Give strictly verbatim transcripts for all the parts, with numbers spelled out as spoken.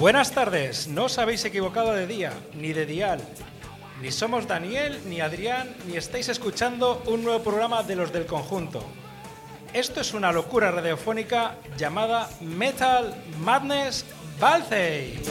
Buenas tardes, no os habéis equivocado de día, ni de dial. Ni somos Daniel, ni Adrián, ni estáis escuchando un nuevo programa de los del conjunto. Esto es una locura radiofónica llamada Metal Madness Balcey.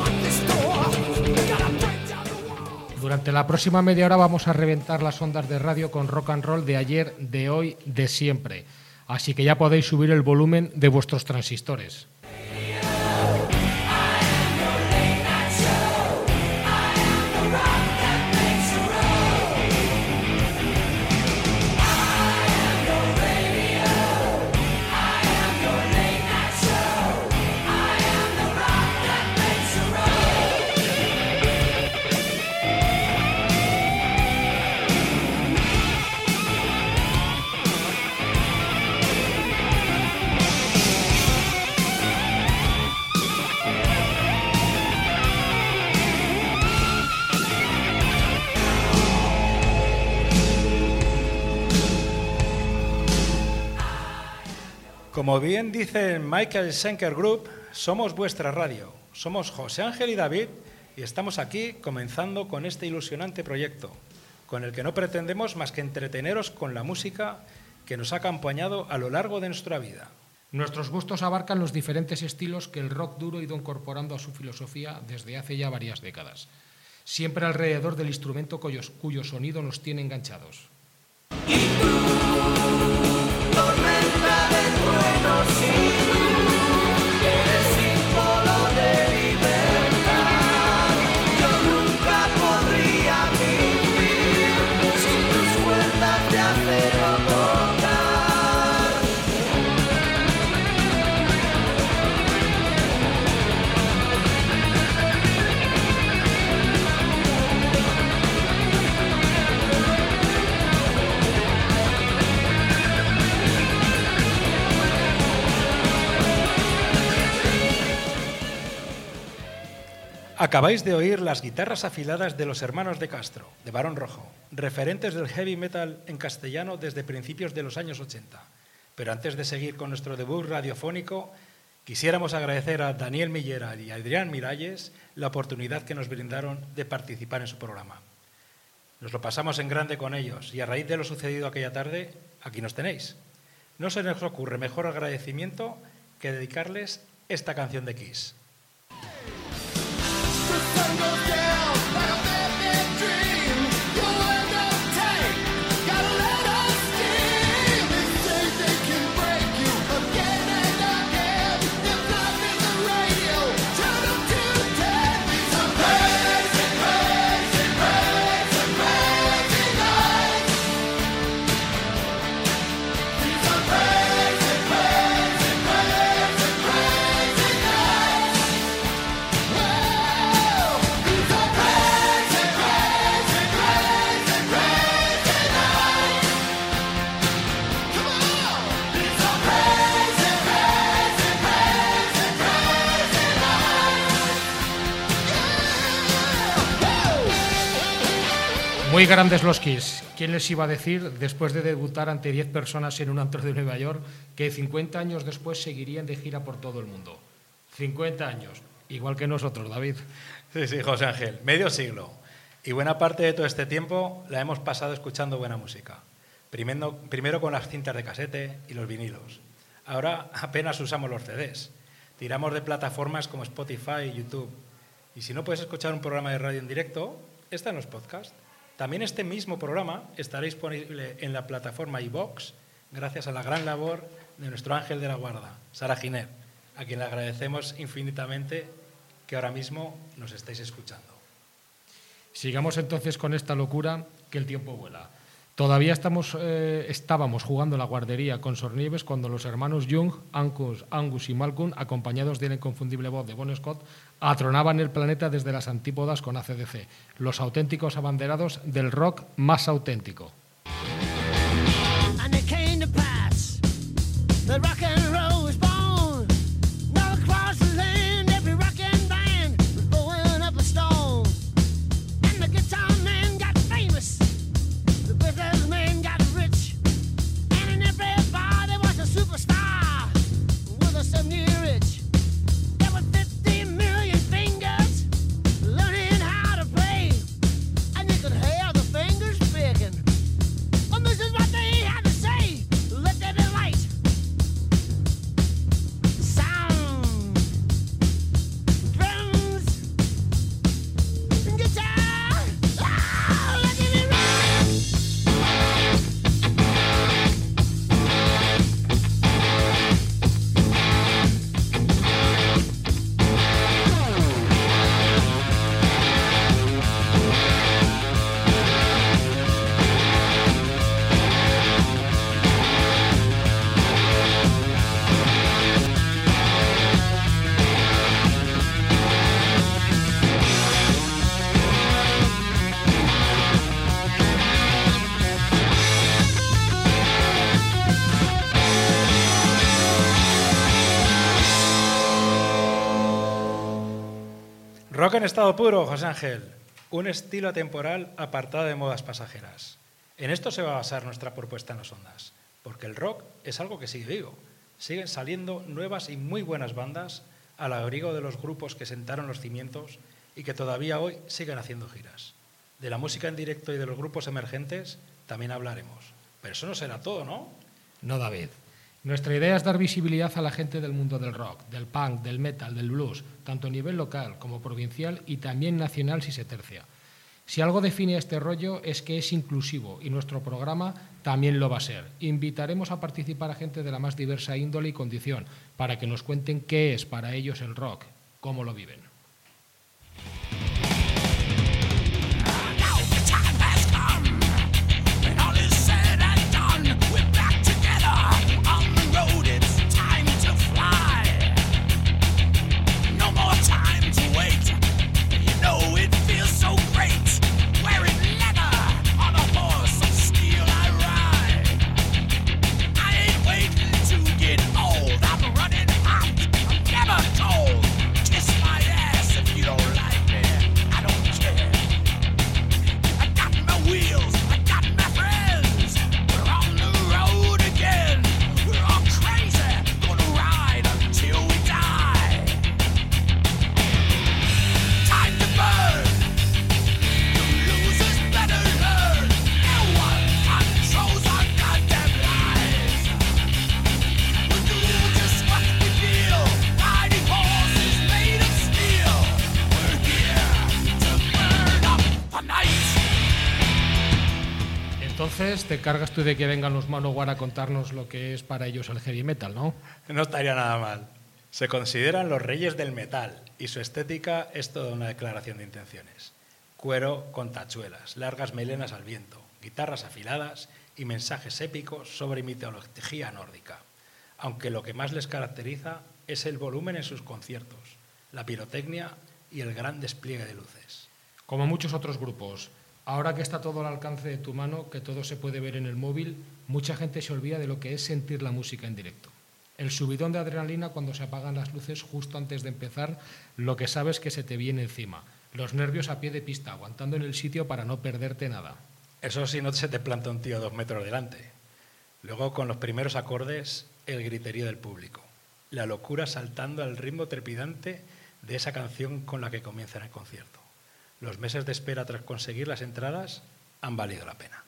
Durante la próxima media hora vamos a reventar las ondas de radio con rock and roll de ayer, de hoy, de siempre. Así que ya podéis subir el volumen de vuestros transistores. Como bien dice Michael Schenker Group, somos vuestra radio. Somos José Ángel y David y estamos aquí comenzando con este ilusionante proyecto, con el que no pretendemos más que entreteneros con la música que nos ha acompañado a lo largo de nuestra vida. Nuestros gustos abarcan los diferentes estilos que el rock duro ha ido incorporando a su filosofía desde hace ya varias décadas, siempre alrededor del instrumento cuyo, cuyo sonido nos tiene enganchados. Y tú, tormenta del trueno, sí, eres símbolo de libertad. Yo nunca podría vivir sin tus fuerzas de acero tocar. Acabáis de oír las guitarras afiladas de los hermanos de Castro, de Barón Rojo, referentes del heavy metal en castellano desde principios de los años ochenta. Pero antes de seguir con nuestro debut radiofónico, quisiéramos agradecer a Daniel Millera y a Adrián Miralles la oportunidad que nos brindaron de participar en su programa. Nos lo pasamos en grande con ellos y a raíz de lo sucedido aquella tarde, aquí nos tenéis. No se nos ocurre mejor agradecimiento que dedicarles esta canción de Kiss. Muy grandes los Kiss. ¿Quién les iba a decir, después de debutar ante diez personas en un antro de Nueva York, que cincuenta años después seguirían de gira por todo el mundo? cincuenta años, igual que nosotros, David. Sí, sí, José Ángel, medio siglo. Y buena parte de todo este tiempo la hemos pasado escuchando buena música. Primero, primero con las cintas de casete y los vinilos. Ahora apenas usamos los C Ds. Tiramos de plataformas como Spotify y YouTube. Y si no puedes escuchar un programa de radio en directo, está en los podcasts. También este mismo programa estará disponible en la plataforma iVoox gracias a la gran labor de nuestro ángel de la guarda, Sara Giner, a quien le agradecemos infinitamente que ahora mismo nos estéis escuchando. Sigamos entonces con esta locura que el tiempo vuela. Todavía estamos, eh, estábamos jugando la guardería con Sornieves cuando los hermanos Young, Angus, Angus y Malcolm, acompañados de la inconfundible voz de Bon Scott, atronaban el planeta desde las antípodas con A C D C, los auténticos abanderados del rock más auténtico. Superstar with a seventy rich. There were fifty million fans. Rock en estado puro, José Ángel. Un estilo atemporal apartado de modas pasajeras. En esto se va a basar nuestra propuesta en las ondas, porque el rock es algo que sigue vivo. Siguen saliendo nuevas y muy buenas bandas al abrigo de los grupos que sentaron los cimientos y que todavía hoy siguen haciendo giras. De la música en directo y de los grupos emergentes también hablaremos. Pero eso no será todo, ¿no? No, David. Nuestra idea es dar visibilidad a la gente del mundo del rock, del punk, del metal, del blues, tanto a nivel local como provincial y también nacional si se tercia. Si algo define a este rollo es que es inclusivo y nuestro programa también lo va a ser. Invitaremos a participar a gente de la más diversa índole y condición para que nos cuenten qué es para ellos el rock, cómo lo viven. Entonces te cargas tú de que vengan los Manowar a contarnos lo que es para ellos el heavy metal, ¿no? No estaría nada mal. Se consideran los reyes del metal y su estética es toda una declaración de intenciones. Cuero con tachuelas, largas melenas al viento, guitarras afiladas y mensajes épicos sobre mitología nórdica. Aunque lo que más les caracteriza es el volumen en sus conciertos, la pirotecnia y el gran despliegue de luces. Como muchos otros grupos, ahora que está todo al alcance de tu mano, que todo se puede ver en el móvil, mucha gente se olvida de lo que es sentir la música en directo. El subidón de adrenalina cuando se apagan las luces justo antes de empezar, lo que sabes que se te viene encima. Los nervios a pie de pista, aguantando en el sitio para no perderte nada. Eso si no se te planta un tío dos metros delante. Luego, con los primeros acordes, el griterío del público. La locura saltando al ritmo trepidante de esa canción con la que comienza el concierto. Los meses de espera tras conseguir las entradas han valido la pena.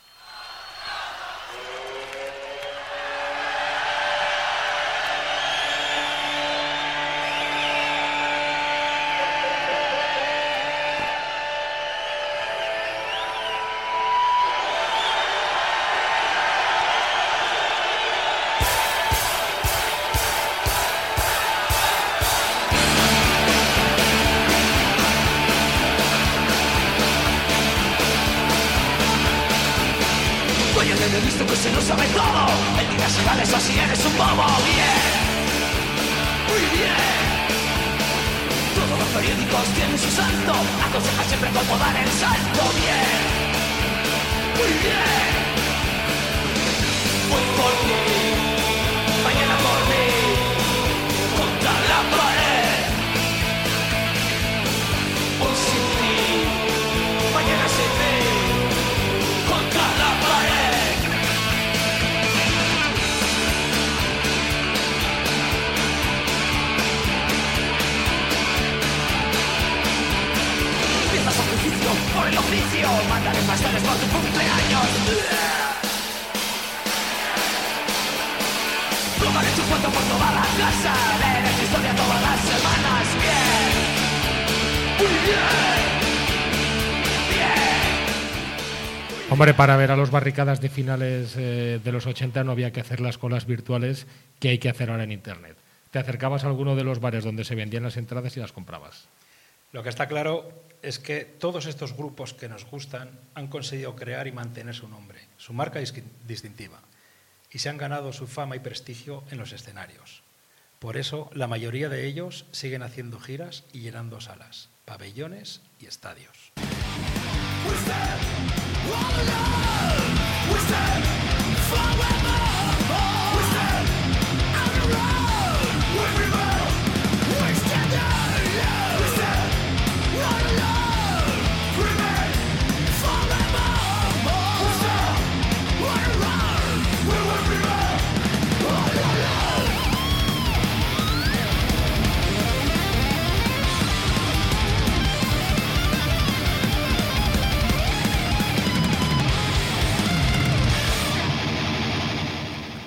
Hombre, para ver a los barricadas de finales eh, de los ochenta no había que hacer las colas virtuales que hay que hacer ahora en Internet. Te acercabas a alguno de los bares donde se vendían las entradas y las comprabas. Lo que está claro es que todos estos grupos que nos gustan han conseguido crear y mantener su nombre, su marca distintiva, y se han ganado su fama y prestigio en los escenarios. Por eso, la mayoría de ellos siguen haciendo giras y llenando salas, pabellones y estadios.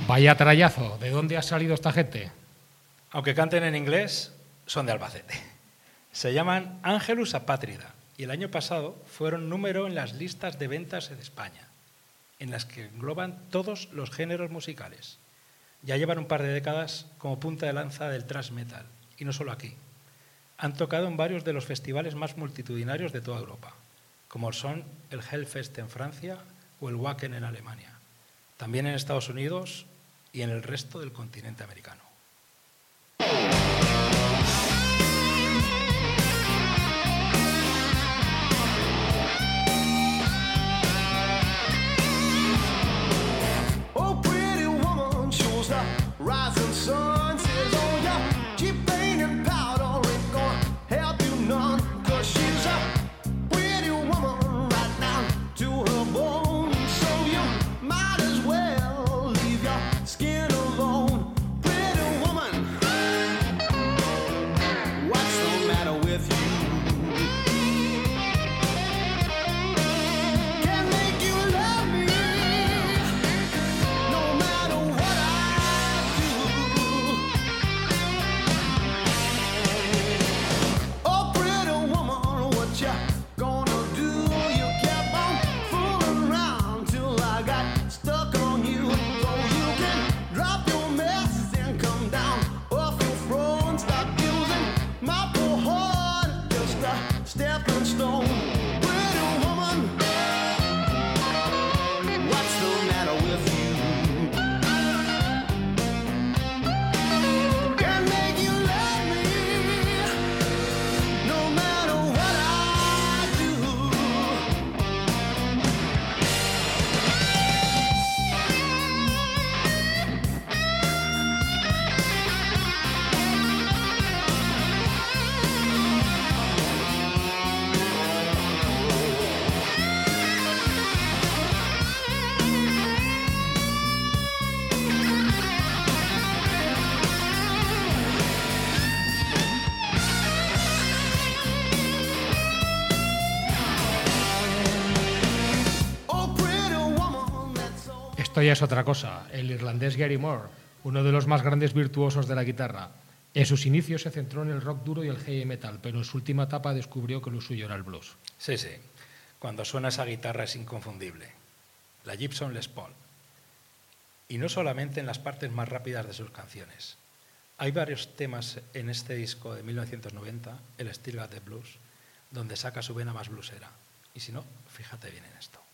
Vaya trayazo, ¿de dónde ha salido esta gente? Aunque canten en inglés, son de Albacete. Se llaman Angelus Apátrida y el año pasado fueron número en las listas de ventas de España, en las que engloban todos los géneros musicales. Ya llevan un par de décadas como punta de lanza del thrash metal, y no solo aquí. Han tocado en varios de los festivales más multitudinarios de toda Europa, como son el Hellfest en Francia o el Wacken en Alemania, también en Estados Unidos y en el resto del continente americano. Oh, pretty woman, shows the rising sun. Says, oh, yeah, cheap paint and powder ain't gonna help you none. 'Cause she's a pretty woman right down to her bone. So you might as well leave your skin alone. Pretty woman, what's the matter with you? Can make you love me no matter what I do. Oh, pretty woman, what you gonna do? You kept on fooling around till I got stuck on you. So you can drop your mess and come down off your throne. Stop using my poor heart just a stepping stone. Pretty woman, what's the matter with you? Can make you love me no matter what I do. Oh, pretty woman, that's all. Esto ya es otra cosa. El irlandés Gary Moore, uno de los más grandes virtuosos de la guitarra. En sus inicios se centró en el rock duro y el heavy metal, pero en su última etapa descubrió que lo suyo era el blues. Sí, sí, cuando suena esa guitarra es inconfundible. La Gibson Les Paul. Y no solamente en las partes más rápidas de sus canciones. Hay varios temas en este disco de mil novecientos noventa, el Still Got the Blues, donde saca su vena más bluesera. Y si no, fíjate bien en esto.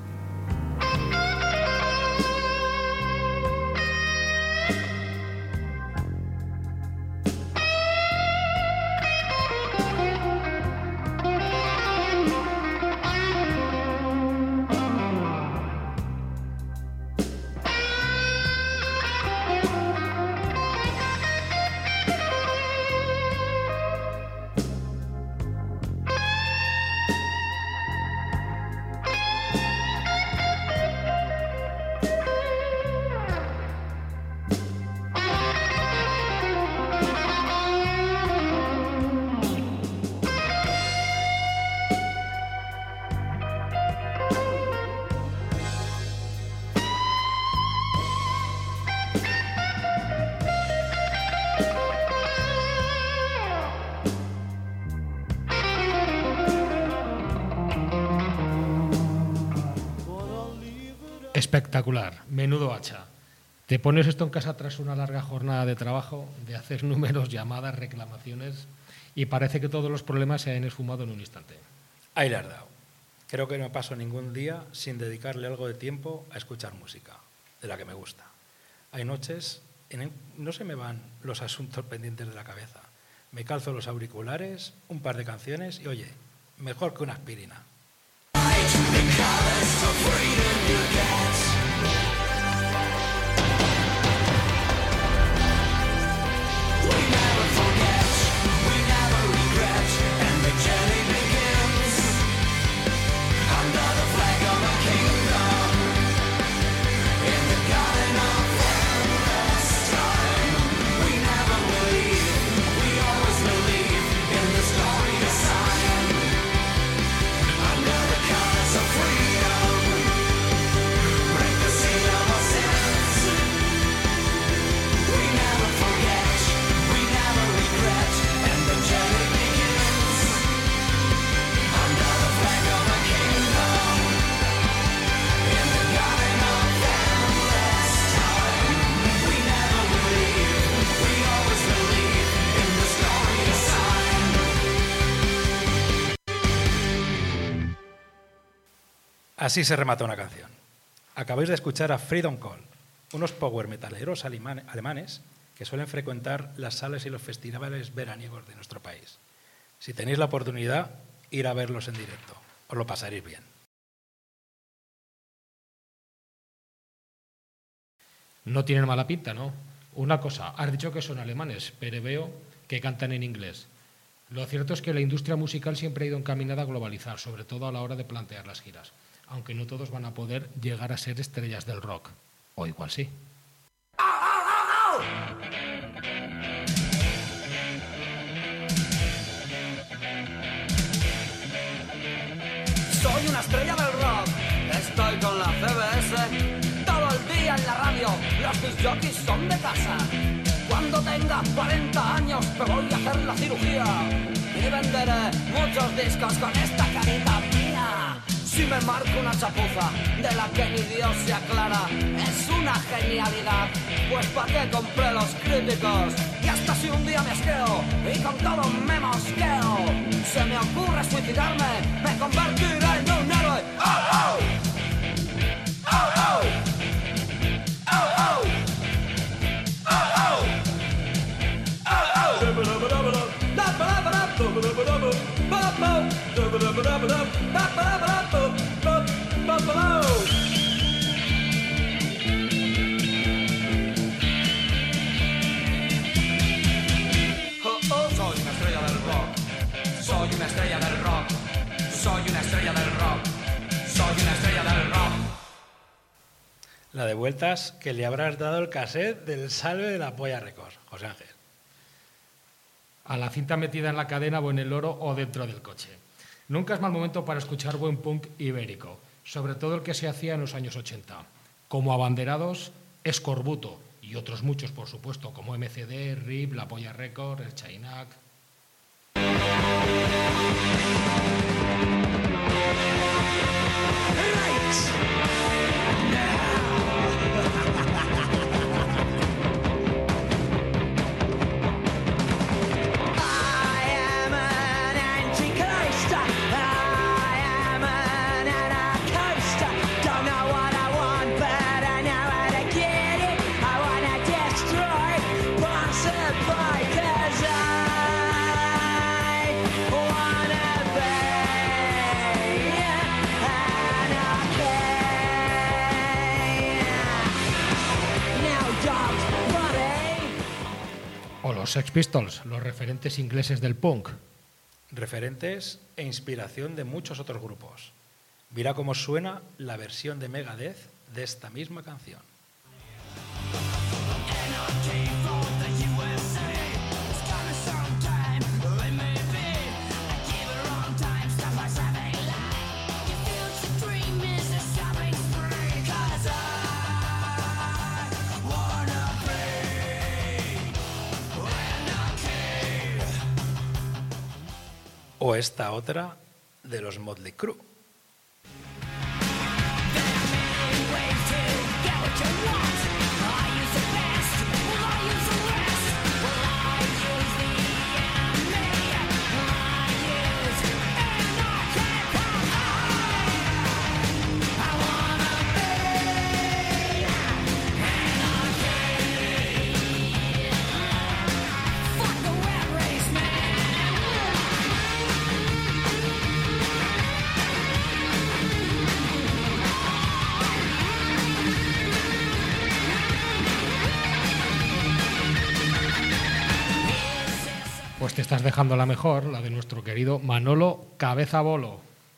Espectacular, menudo hacha. Te pones esto en casa tras una larga jornada de trabajo, de hacer números, llamadas, reclamaciones, y parece que todos los problemas se han esfumado en un instante. Ahí le has dado. Creo que no paso ningún día sin dedicarle algo de tiempo a escuchar música, de la que me gusta. Hay noches en el no se me van los asuntos pendientes de la cabeza. Me calzo los auriculares, un par de canciones y, oye, mejor que una aspirina. I Así se remata una canción. Acabáis de escuchar a Freedom Call, unos power metaleros alemanes que suelen frecuentar las salas y los festivales veraniegos de nuestro país. Si tenéis la oportunidad, ir a verlos en directo. Os lo pasaréis bien. No tienen mala pinta, ¿no? Una cosa, has dicho que son alemanes, pero veo que cantan en inglés. Lo cierto es que la industria musical siempre ha ido encaminada a globalizar, sobre todo a la hora de plantear las giras, aunque no todos van a poder llegar a ser estrellas del rock. O igual sí. Soy una estrella del rock, estoy con la C B S, todo el día en la radio, los disc jockeys son de casa. Cuando tenga cuarenta años me voy a hacer la cirugía y venderé muchos discos con esta carita mía. Si me marco una chapuza de la que ni Dios se aclara, es una genialidad, pues pa' qué compré los críticos. Y hasta si un día me asqueo y con todo me mosqueo, se me ocurre suicidarme, me convertiré en un héroe. ¡Oh, oh! ¡Oh, oh! ¡Oh, oh! ¡Oh, oh! Soy una estrella del rock, soy una estrella del rock, soy una estrella del rock, soy una estrella del rock. La de vueltas que le habrás dado el cassette del Salve de la Polla Records, José Ángel. A la cinta metida en la cadena o en el oro o dentro del coche. Nunca es mal momento para escuchar buen punk ibérico, sobre todo el que se hacía en los años ochenta. Como abanderados, Escorbuto y otros muchos, por supuesto, como M C D, R I P, La Polla Records, El Chainac. Los Sex Pistols, los referentes ingleses del punk. Referentes e inspiración de muchos otros grupos. Mira cómo suena la versión de Megadeth de esta misma canción. O esta otra de los Motley Crue. Pues te estás dejando la mejor, la de nuestro querido Manolo Cabeza Bolo.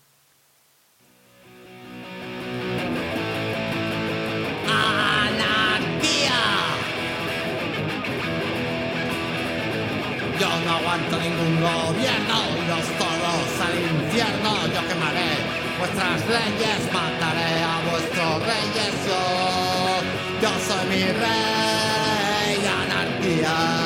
¡Anarquía! Yo no aguanto ningún gobierno, iros todos al infierno. Yo quemaré vuestras leyes, mataré a vuestros reyes. Yo, yo soy mi rey, anarquía.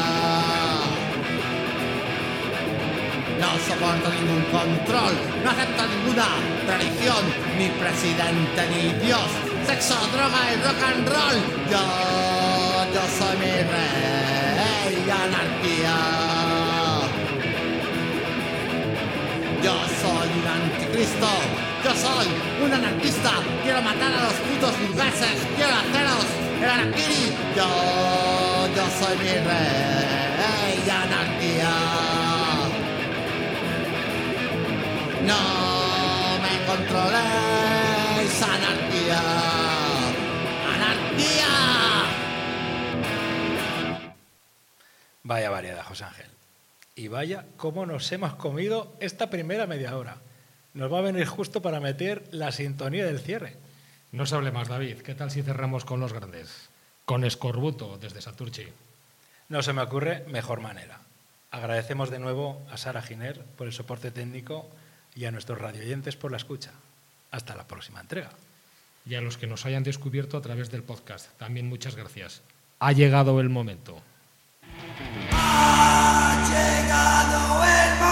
No soporto ningún control, no acepto ninguna religión, ni presidente ni Dios, sexo, droga y rock and roll. Yo, yo soy mi rey, anarquía. Yo soy un anticristo, Yo soy un anarquista, quiero matar a los putos burgueses, quiero haceros el harakiri. Yo, yo soy mi rey de anarquía. No me controléis, anarquía. ¡Anarquía! Vaya variedad, José Ángel. Y vaya cómo nos hemos comido esta primera media hora. Nos va a venir justo para meter la sintonía del cierre. No se hable más, David. ¿Qué tal si cerramos con los grandes? Con Escorbuto, desde Santurchi. No se me ocurre mejor manera. Agradecemos de nuevo a Sara Giner por el soporte técnico y a nuestros radioyentes por la escucha. Hasta la próxima entrega. Y a los que nos hayan descubierto a través del podcast, también muchas gracias. Ha llegado el momento. Ha llegado el momento.